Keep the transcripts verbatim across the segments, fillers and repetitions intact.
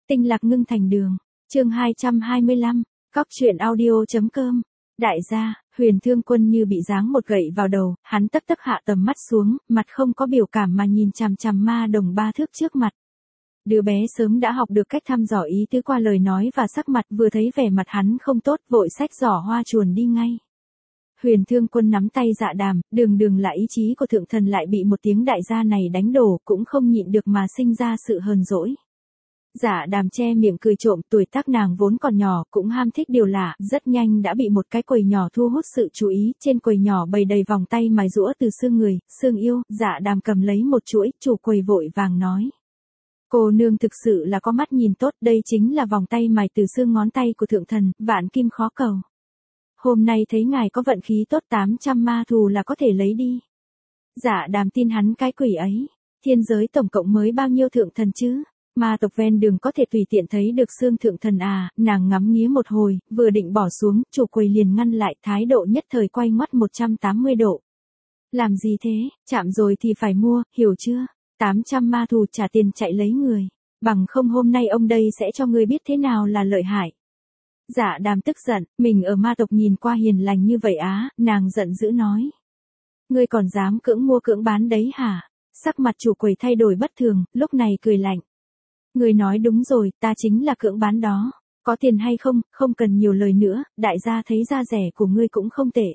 Tinh lạc ngưng thành đường. Chương hai trăm hai mươi lăm. Cóc truyện audio chấm com. Đại gia, Huyền Thương Quân như bị giáng một gậy vào đầu, hắn tấp tấp hạ tầm mắt xuống, mặt không có biểu cảm mà nhìn chằm chằm ma đồng ba thước trước mặt. Đứa bé sớm đã học được cách thăm dò ý tứ qua lời nói và sắc mặt, vừa thấy vẻ mặt hắn không tốt, vội xách giỏ hoa chuồn đi ngay. Huyền Thương Quân nắm tay Dạ Đàm, đường đường là ý chí của thượng thần lại bị một tiếng đại gia này đánh đổ, cũng không nhịn được mà sinh ra sự hờn dỗi. Dạ Đàm che miệng cười trộm, tuổi tác nàng vốn còn nhỏ, cũng ham thích điều lạ, rất nhanh đã bị một cái quầy nhỏ thu hút sự chú ý, trên quầy nhỏ bày đầy vòng tay mài rũa từ xương người, xương yêu. Dạ Đàm cầm lấy một chuỗi, chủ quầy vội vàng nói: "Cô nương thực sự là có mắt nhìn tốt, đây chính là vòng tay mài từ xương ngón tay của thượng thần, vạn kim khó cầu. Hôm nay thấy ngài có vận khí tốt, tám trăm ma thù là có thể lấy đi." Dạ Đàm tin hắn cái quỷ ấy, thiên giới tổng cộng mới bao nhiêu thượng thần chứ? Ma tộc ven đường có thể tùy tiện thấy được xương thượng thần à? Nàng ngắm nghía một hồi, vừa định bỏ xuống, chủ quầy liền ngăn lại, thái độ nhất thời quay ngoắt một trăm tám mươi độ. "Làm gì thế, chạm rồi thì phải mua, hiểu chưa? tám trăm ma thù trả tiền chạy lấy người, bằng không hôm nay ông đây sẽ cho ngươi biết thế nào là lợi hại." Dạ Đàm tức giận, mình ở ma tộc nhìn qua hiền lành như vậy á, nàng giận dữ nói: "Ngươi còn dám cưỡng mua cưỡng bán đấy hả?" Sắc mặt chủ quầy thay đổi bất thường, lúc này cười lạnh: "Ngươi nói đúng rồi, ta chính là cưỡng bán đó. Có tiền hay không, không cần nhiều lời nữa, đại gia thấy da rẻ của ngươi cũng không tệ."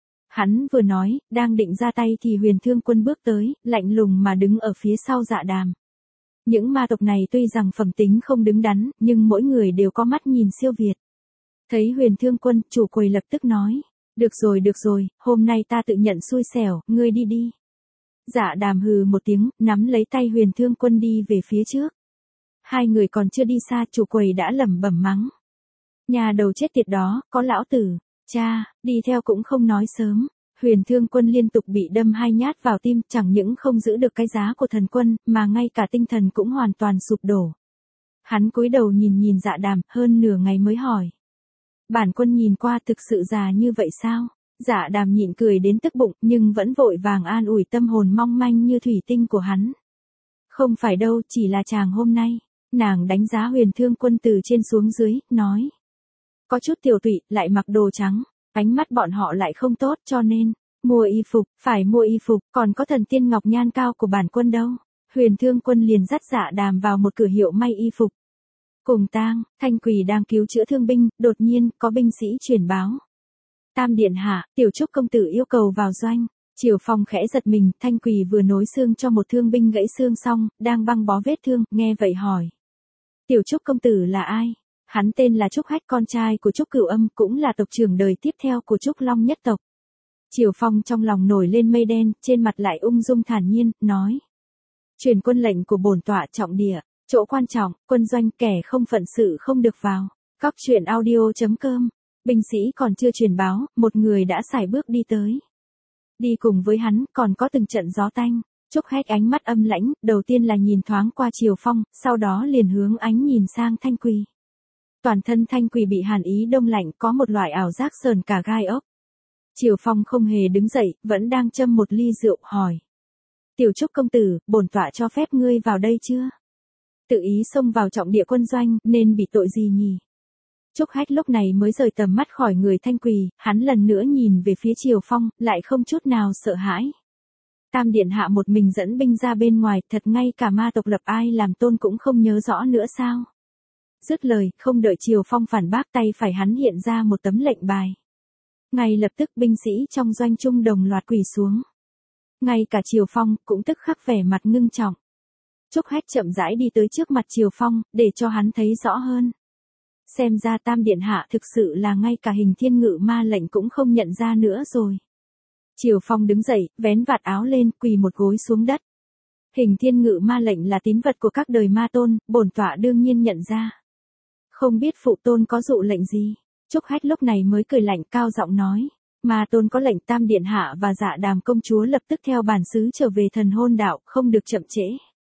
Hắn vừa nói, đang định ra tay thì Huyền Thương Quân bước tới, lạnh lùng mà đứng ở phía sau Dạ Đàm. Những ma tộc này tuy rằng phẩm tính không đứng đắn, nhưng mỗi người đều có mắt nhìn siêu việt. Thấy Huyền Thương Quân, chủ quầy lập tức nói: "Được rồi được rồi, hôm nay ta tự nhận xui xẻo, ngươi đi đi." Dạ Đàm hừ một tiếng, nắm lấy tay Huyền Thương Quân đi về phía trước. Hai người còn chưa đi xa, chủ quầy đã lẩm bẩm mắng: "Nhà đầu chết tiệt đó, có lão tử, cha, đi theo cũng không nói sớm." Huyền Thương Quân liên tục bị đâm hai nhát vào tim, chẳng những không giữ được cái giá của thần quân, mà ngay cả tinh thần cũng hoàn toàn sụp đổ. Hắn cúi đầu nhìn nhìn Dạ Đàm, hơn nửa ngày mới hỏi: "Bản quân nhìn qua thực sự già như vậy sao?" Dạ Đàm nhịn cười đến tức bụng, nhưng vẫn vội vàng an ủi tâm hồn mong manh như thủy tinh của hắn: "Không phải đâu, chỉ là chàng hôm nay." Nàng đánh giá Huyền Thương Quân từ trên xuống dưới, nói: "Có chút tiểu tụy, lại mặc đồ trắng, ánh mắt bọn họ lại không tốt, cho nên mua y phục, phải mua y phục, còn có thần tiên ngọc nhan cao của bản quân đâu." Huyền Thương Quân liền dắt Dạ Đàm vào một cửa hiệu may y phục. Cùng tang, Thanh Quỳ đang cứu chữa thương binh, đột nhiên có binh sĩ truyền báo: "Tam điện hạ, Tiểu Trúc công tử yêu cầu vào doanh." Triều Phong khẽ giật mình, Thanh Quỳ vừa nối xương cho một thương binh gãy xương xong, đang băng bó vết thương, nghe vậy hỏi: "Tiểu Trúc công tử là ai?" Hắn tên là Trúc Hách, con trai của Trúc Cửu Âm, cũng là tộc trưởng đời tiếp theo của Trúc Long nhất tộc. Triều Phong trong lòng nổi lên mây đen, trên mặt lại ung dung thản nhiên, nói: "Truyền quân lệnh của bổn tọa, trọng địa, chỗ quan trọng, quân doanh, kẻ không phận sự không được vào." Cóc truyện audio chấm com. Binh sĩ còn chưa truyền báo, một người đã sải bước đi tới. Đi cùng với hắn, còn có từng trận gió tanh. Trúc Hách ánh mắt âm lãnh, đầu tiên là nhìn thoáng qua Triều Phong, sau đó liền hướng ánh nhìn sang Thanh Quỳ. Toàn thân Thanh Quỳ bị hàn ý đông lạnh, có một loại ảo giác sờn cả gai ốc. Triều Phong không hề đứng dậy, vẫn đang châm một ly rượu, hỏi: "Tiểu Trúc công tử, bổn tọa cho phép ngươi vào đây chưa?" Tự ý xông vào trọng địa quân doanh, nên bị tội gì nhỉ? Trúc Hách lúc này mới rời tầm mắt khỏi người Thanh Quỳ, hắn lần nữa nhìn về phía Triều Phong, lại không chút nào sợ hãi. Tam điện hạ một mình dẫn binh ra bên ngoài, thật ngay cả ma tộc lập ai làm tôn cũng không nhớ rõ nữa sao? Dứt lời, không đợi Triều Phong phản bác, tay phải hắn hiện ra một tấm lệnh bài. Ngay lập tức binh sĩ trong doanh trung đồng loạt quỳ xuống. Ngay cả Triều Phong cũng tức khắc vẻ mặt ngưng trọng. Trúc Hách chậm rãi đi tới trước mặt Triều Phong, để cho hắn thấy rõ hơn. Xem ra Tam điện hạ thực sự là ngay cả hình thiên ngự ma lệnh cũng không nhận ra nữa rồi. Triều Phong đứng dậy, vén vạt áo lên, quỳ một gối xuống đất. Hình thiên ngự ma lệnh là tín vật của các đời ma tôn, bổn tọa đương nhiên nhận ra. Không biết phụ tôn có dụ lệnh gì? Trúc Hách lúc này mới cười lạnh, cao giọng nói: "Ma tôn có lệnh Tam điện hạ và Dạ Đàm công chúa lập tức theo bản xứ trở về thần hôn đạo, không được chậm trễ."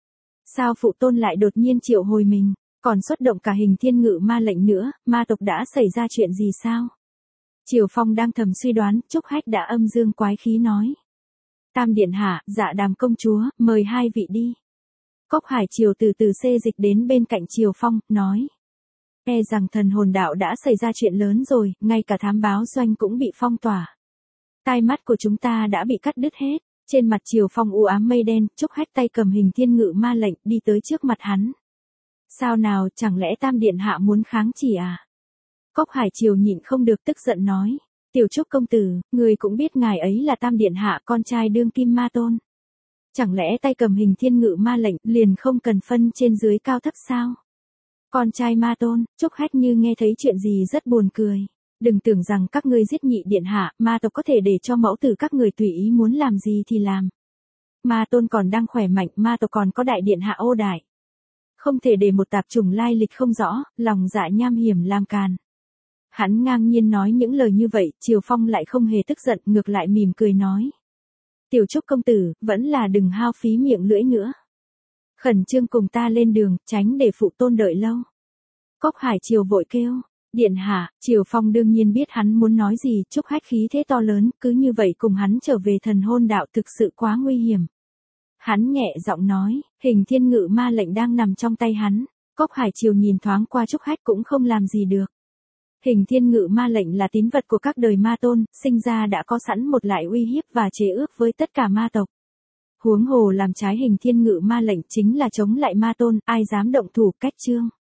Sao phụ tôn lại đột nhiên triệu hồi mình, còn xuất động cả hình thiên ngự ma lệnh nữa, ma tộc đã xảy ra chuyện gì sao? Triều Phong đang thầm suy đoán, Trúc Hách đã âm dương quái khí nói: "Tam điện hạ, Dạ Đàm công chúa, mời hai vị đi." Cốc Hải Triều từ từ xê dịch đến bên cạnh Triều Phong, nói. E rằng thần hồn đạo đã xảy ra chuyện lớn rồi, ngay cả thám báo doanh cũng bị phong tỏa. Tai mắt của chúng ta đã bị cắt đứt hết. Trên mặt Triều Phong u ám mây đen, Trúc Hách tay cầm hình thiên ngự ma lệnh đi tới trước mặt hắn. Sao nào, chẳng lẽ Tam Điện Hạ muốn kháng chỉ à? Cốc Hải Triều nhịn không được tức giận nói. Tiểu Trúc công tử, người cũng biết ngài ấy là Tam Điện Hạ con trai đương kim ma tôn. Chẳng lẽ tay cầm hình thiên ngự ma lệnh liền không cần phân trên dưới cao thấp sao? Con trai ma tôn, Trúc Hách như nghe thấy chuyện gì rất buồn cười. Đừng tưởng rằng các ngươi giết nhị điện hạ, ma tộc có thể để cho mẫu tử các người tùy ý muốn làm gì thì làm. Ma tôn còn đang khỏe mạnh, ma tộc còn có đại điện hạ ô đại. Không thể để một tạp chủng lai lịch không rõ, lòng dạ nham hiểm làm càn. Hắn ngang nhiên nói những lời như vậy, Triều Phong lại không hề tức giận, ngược lại mỉm cười nói. Tiểu Trúc công tử, vẫn là đừng hao phí miệng lưỡi nữa. Khẩn trương cùng ta lên đường, tránh để phụ tôn đợi lâu. Cốc Hải Triều vội kêu. Điện hạ, Triều Phong đương nhiên biết hắn muốn nói gì, Trúc Hách khí thế to lớn, cứ như vậy cùng hắn trở về thần hôn đạo thực sự quá nguy hiểm. Hắn nhẹ giọng nói, hình thiên ngự ma lệnh đang nằm trong tay hắn. Cốc Hải Triều nhìn thoáng qua Trúc Hách cũng không làm gì được. Hình thiên ngự ma lệnh là tín vật của các đời ma tôn, sinh ra đã có sẵn một loại uy hiếp và chế ước với tất cả ma tộc. Huống hồ làm trái hình thiên ngự ma lệnh chính là chống lại ma tôn, ai dám động thủ cách trương.